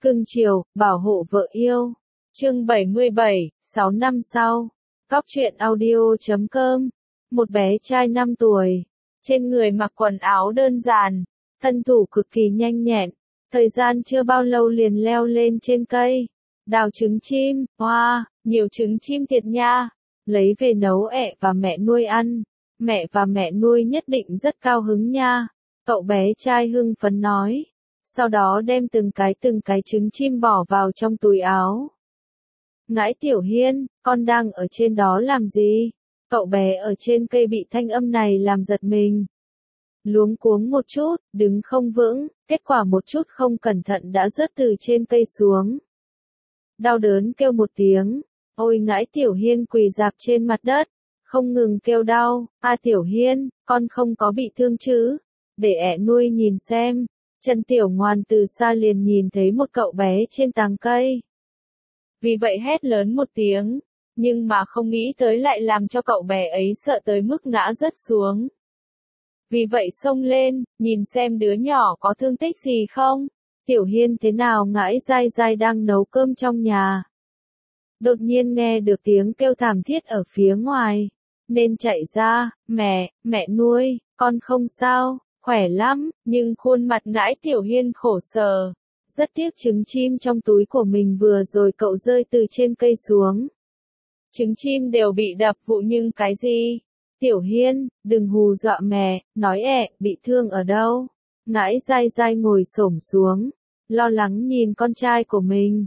Cưng chiều, bảo hộ vợ yêu. Chương 77, 6 năm sau. Góc truyện audio.com. Một bé trai 5 tuổi. Trên người mặc quần áo đơn giản. Thân thủ cực kỳ nhanh nhẹn. Thời gian chưa bao lâu liền leo lên trên cây. Đào trứng chim. Wow, nhiều trứng chim thiệt nha. Lấy về nấu ẹ và mẹ nuôi ăn. Mẹ và mẹ nuôi nhất định rất cao hứng nha. Cậu bé trai hưng phấn nói. Sau đó đem từng cái trứng chim bỏ vào trong túi áo. Ngãi Tiểu Hiên, con đang ở trên đó làm gì? Cậu bé ở trên cây bị thanh âm này làm giật mình. Luống cuống một chút, đứng không vững, kết quả một chút không cẩn thận đã rớt từ trên cây xuống. Đau đớn kêu một tiếng, ôi Ngãi Tiểu Hiên quỳ rạp trên mặt đất, không ngừng kêu đau. Tiểu Hiên, con không có bị thương chứ? Để ẹ nuôi nhìn xem. Trần Tiểu Ngoan từ xa liền nhìn thấy một cậu bé trên tàng cây. Vì vậy hét lớn một tiếng, nhưng mà không nghĩ tới lại làm cho cậu bé ấy sợ tới mức ngã rớt xuống. Vì vậy xông lên, nhìn xem đứa nhỏ có thương tích gì không. Tiểu Hiên thế nào? Ngãi dai dai đang nấu cơm trong nhà. Đột nhiên nghe được tiếng kêu thảm thiết ở phía ngoài, nên chạy ra. Mẹ nuôi, con không sao. Khỏe lắm, nhưng khuôn mặt Ngãi Tiểu Hiên khổ sở. Rất tiếc trứng chim trong túi của mình vừa rồi cậu rơi từ trên cây xuống. Trứng chim đều bị đập vụn nhưng cái gì? Tiểu Hiên, đừng hù dọa mẹ, nói bị thương ở đâu? Ngãi dai dai ngồi xổm xuống, lo lắng nhìn con trai của mình.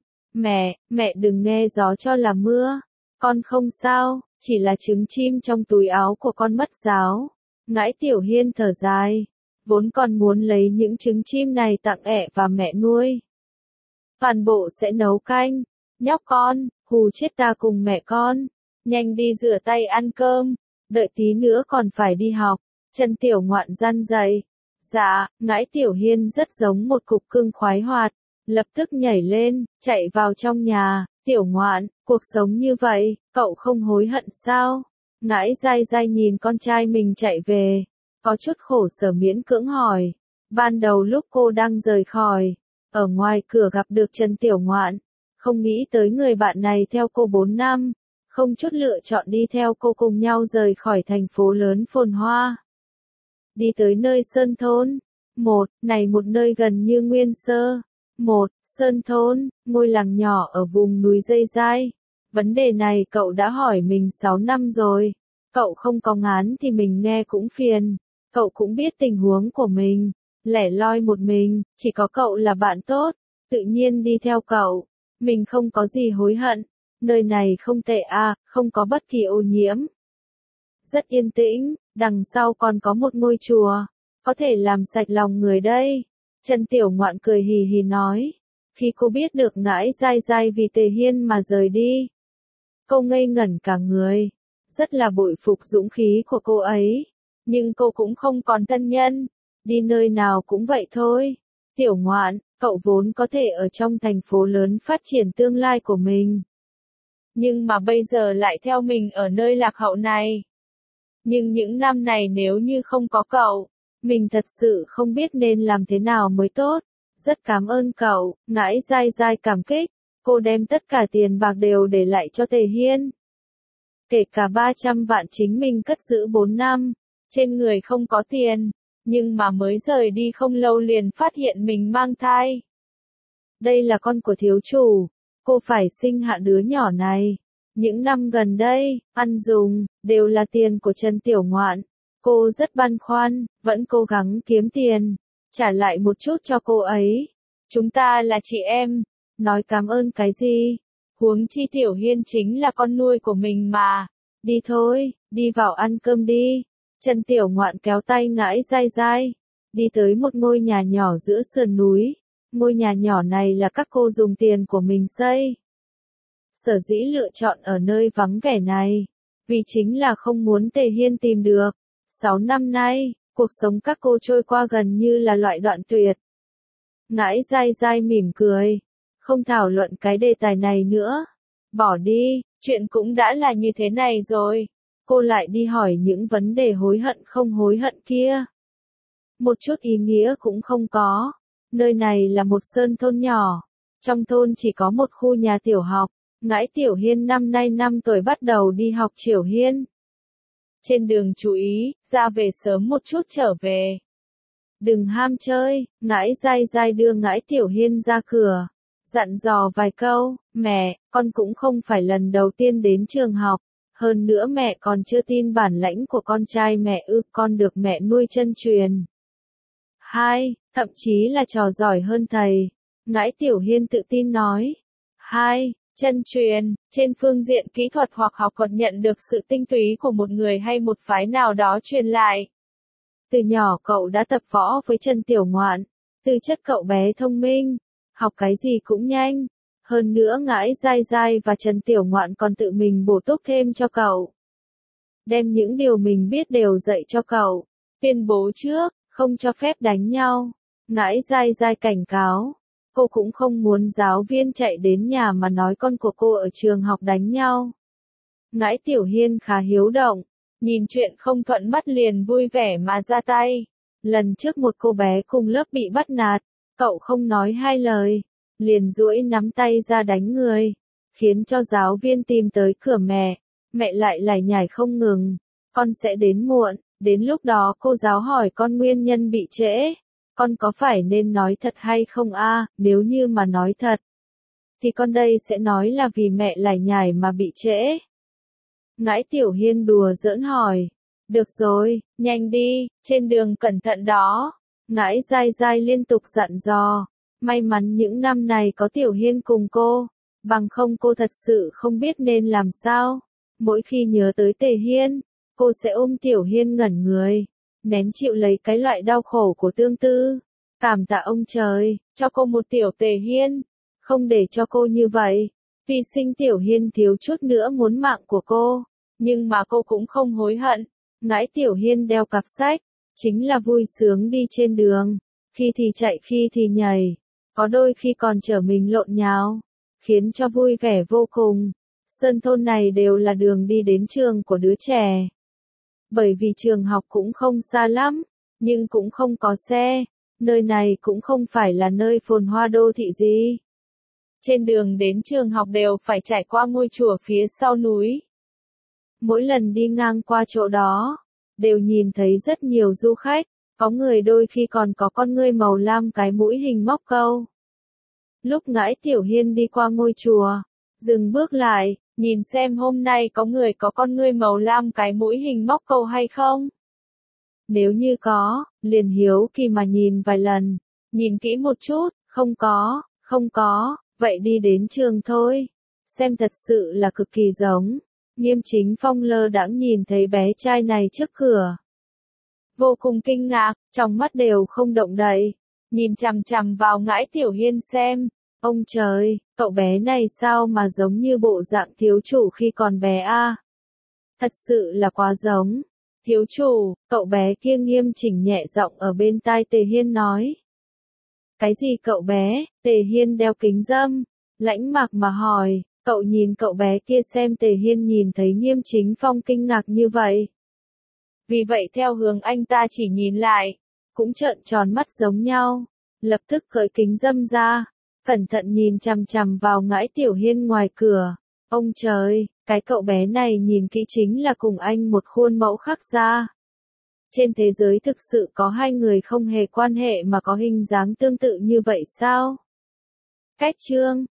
Mẹ đừng nghe gió cho là mưa. Con không sao, chỉ là trứng chim trong túi áo của con mất giáo. Ngãi Tiểu Hiên thở dài. Vốn còn muốn lấy những trứng chim này tặng ẹ và mẹ nuôi. Toàn bộ sẽ nấu canh. Nhóc con, hù chết ta cùng mẹ con. Nhanh đi rửa tay ăn cơm. Đợi tí nữa còn phải đi học. Trần Tiểu Ngoạn răn dạy. Dạ, Ngãi Tiểu Hiên rất giống một cục cưng khoái hoạt. Lập tức nhảy lên, chạy vào trong nhà. Tiểu Ngoạn, cuộc sống như vậy, cậu không hối hận sao? Ngãi dai dai nhìn con trai mình chạy về. Có chút khổ sở miễn cưỡng hỏi. Ban đầu lúc cô đang rời khỏi, ở ngoài cửa gặp được Trần Tiểu Ngoạn. Không nghĩ tới người bạn này theo cô 4 năm. Không chút lựa chọn đi theo cô cùng nhau rời khỏi thành phố lớn phồn hoa. Đi tới nơi Sơn Thôn. Một nơi gần như nguyên sơ. Sơn Thôn, ngôi làng nhỏ ở vùng núi Dây Dai. Vấn đề này cậu đã hỏi mình 6 năm rồi. Cậu không có ngán thì mình nghe cũng phiền. Cậu cũng biết tình huống của mình, lẻ loi một mình, chỉ có cậu là bạn tốt, tự nhiên đi theo cậu. Mình không có gì hối hận, nơi này không tệ không có bất kỳ ô nhiễm. Rất yên tĩnh, đằng sau còn có một ngôi chùa, có thể làm sạch lòng người đây. Trần Tiểu Ngoạn cười hì hì nói, khi cô biết được Ngãi dai dai vì Tề Hiên mà rời đi. Cô ngây ngẩn cả người, rất là bội phục dũng khí của cô ấy. Nhưng cô cũng không còn thân nhân, đi nơi nào cũng vậy thôi. Tiểu Ngoạn, cậu vốn có thể ở trong thành phố lớn phát triển tương lai của mình. Nhưng mà bây giờ lại theo mình ở nơi lạc hậu này. Nhưng những năm này nếu như không có cậu, mình thật sự không biết nên làm thế nào mới tốt. Rất cảm ơn cậu. Ngãi dai dai cảm kích, cô đem tất cả tiền bạc đều để lại cho Tề Hiên. Kể cả 300 vạn chính mình cất giữ 4 năm. Trên người không có tiền, nhưng mà mới rời đi không lâu liền phát hiện mình mang thai. Đây là con của thiếu chủ, cô phải sinh hạ đứa nhỏ này. Những năm gần đây, ăn dùng, đều là tiền của Trần Tiểu Ngoạn. Cô rất băn khoăn, vẫn cố gắng kiếm tiền, trả lại một chút cho cô ấy. Chúng ta là chị em, nói cảm ơn cái gì? Huống chi Tiểu Hiên chính là con nuôi của mình mà. Đi thôi, đi vào ăn cơm đi. Trần Tiểu Ngoạn kéo tay Ngãi dai dai, đi tới một ngôi nhà nhỏ giữa sườn núi. Ngôi nhà nhỏ này là các cô dùng tiền của mình xây. Sở dĩ lựa chọn ở nơi vắng vẻ này, vì chính là không muốn Tề Hiên tìm được. 6 năm nay, cuộc sống các cô trôi qua gần như là loại đoạn tuyệt. Ngãi dai dai mỉm cười, không thảo luận cái đề tài này nữa. Bỏ đi, chuyện cũng đã là như thế này rồi. Cô lại đi hỏi những vấn đề hối hận không hối hận kia. Một chút ý nghĩa cũng không có. Nơi này là một sơn thôn nhỏ. Trong thôn chỉ có một khu nhà tiểu học, Ngãi Tiểu Hiên năm nay 5 tuổi bắt đầu đi học Triểu Hiên. Trên đường chú ý, ra về sớm một chút trở về. Đừng ham chơi, Ngãi dai dai đưa Ngãi Tiểu Hiên ra cửa. Dặn dò vài câu, mẹ, con cũng không phải lần đầu tiên đến trường học. Hơn nữa mẹ còn chưa tin bản lãnh của con trai mẹ ư, con được mẹ nuôi chân truyền. Hai, thậm chí là trò giỏi hơn thầy. Ngãi Tiểu Hiên tự tin nói. Hai, chân truyền, trên phương diện kỹ thuật hoặc học còn nhận được sự tinh túy của một người hay một phái nào đó truyền lại. Từ nhỏ cậu đã tập võ với Trần Tiểu Ngoạn, tư chất cậu bé thông minh, học cái gì cũng nhanh. Hơn nữa Ngãi dai dai và Trần Tiểu Ngoạn còn tự mình bổ túc thêm cho cậu. Đem những điều mình biết đều dạy cho cậu. Tuyên bố trước, không cho phép đánh nhau. Ngãi dai dai cảnh cáo. Cô cũng không muốn giáo viên chạy đến nhà mà nói con của cô ở trường học đánh nhau. Ngãi Tiểu Hiên khá hiếu động. Nhìn chuyện không thuận mắt liền vui vẻ mà ra tay. Lần trước một cô bé cùng lớp bị bắt nạt. Cậu không nói hai lời. Liền duỗi nắm tay ra đánh người. Khiến cho giáo viên tìm tới cửa mẹ. Mẹ lại lải nhải không ngừng. Con sẽ đến muộn. Đến lúc đó cô giáo hỏi con nguyên nhân bị trễ. Con có phải nên nói thật hay không a? Nếu như mà nói thật. Thì con đây sẽ nói là vì mẹ lải nhải mà bị trễ. Ngãi Tiểu Hiên đùa giỡn hỏi. Được rồi, nhanh đi, trên đường cẩn thận đó. Ngãi dai dai liên tục dặn dò. May mắn những năm này có Tiểu Hiên cùng cô. Bằng không cô thật sự không biết nên làm sao. Mỗi khi nhớ tới Tề Hiên, cô sẽ ôm Tiểu Hiên ngẩn người. Nén chịu lấy cái loại đau khổ của tương tư. Cảm tạ ông trời, cho cô một tiểu Tề Hiên. Không để cho cô như vậy. Vì sinh Tiểu Hiên thiếu chút nữa muốn mạng của cô. Nhưng mà cô cũng không hối hận. Ngãi Tiểu Hiên đeo cặp sách. Chính là vui sướng đi trên đường. Khi thì chạy khi thì nhảy. Có đôi khi còn chở mình lộn nhào. Khiến cho vui vẻ vô cùng. Sơn thôn này đều là đường đi đến trường của đứa trẻ. Bởi vì trường học cũng không xa lắm. Nhưng cũng không có xe. Nơi này cũng không phải là nơi phồn hoa đô thị gì. Trên đường đến trường học đều phải trải qua ngôi chùa phía sau núi. Mỗi lần đi ngang qua chỗ đó, đều nhìn thấy rất nhiều du khách, có người đôi khi còn có con ngươi màu lam cái mũi hình móc câu. Lúc Ngãi Tiểu Hiên đi qua ngôi chùa, dừng bước lại, nhìn xem hôm nay có người có con ngươi màu lam cái mũi hình móc câu hay không. Nếu như có, liền hiếu kỳ mà nhìn vài lần, nhìn kỹ một chút, không có, vậy đi đến trường thôi. Xem thật sự là cực kỳ giống. Nghiêm Chính Phong lơ đãng nhìn thấy bé trai này trước cửa. Vô cùng kinh ngạc, trong mắt đều không động đậy. Nhìn chằm chằm vào Ngãi Tiểu Hiên xem. Ông trời, cậu bé này sao mà giống như bộ dạng thiếu chủ khi còn bé a? Thật sự là quá giống. Thiếu chủ, cậu bé kia nghiêm chỉnh nhẹ giọng ở bên tai Tề Hiên nói. Cái gì cậu bé? Tề Hiên đeo kính râm, lãnh mạc mà hỏi. Cậu nhìn cậu bé kia xem. Tề Hiên nhìn thấy Nghiêm Chính Phong kinh ngạc như vậy. Vì vậy theo hướng anh ta chỉ nhìn lại, cũng trợn tròn mắt giống nhau. Lập tức cởi kính râm ra, cẩn thận nhìn chằm chằm vào Ngãi Tiểu Hiên ngoài cửa. Ông trời, cái cậu bé này nhìn kỹ chính là cùng anh một khuôn mẫu khác ra. Trên thế giới thực sự có hai người không hề quan hệ mà có hình dáng tương tự như vậy sao? Cách chương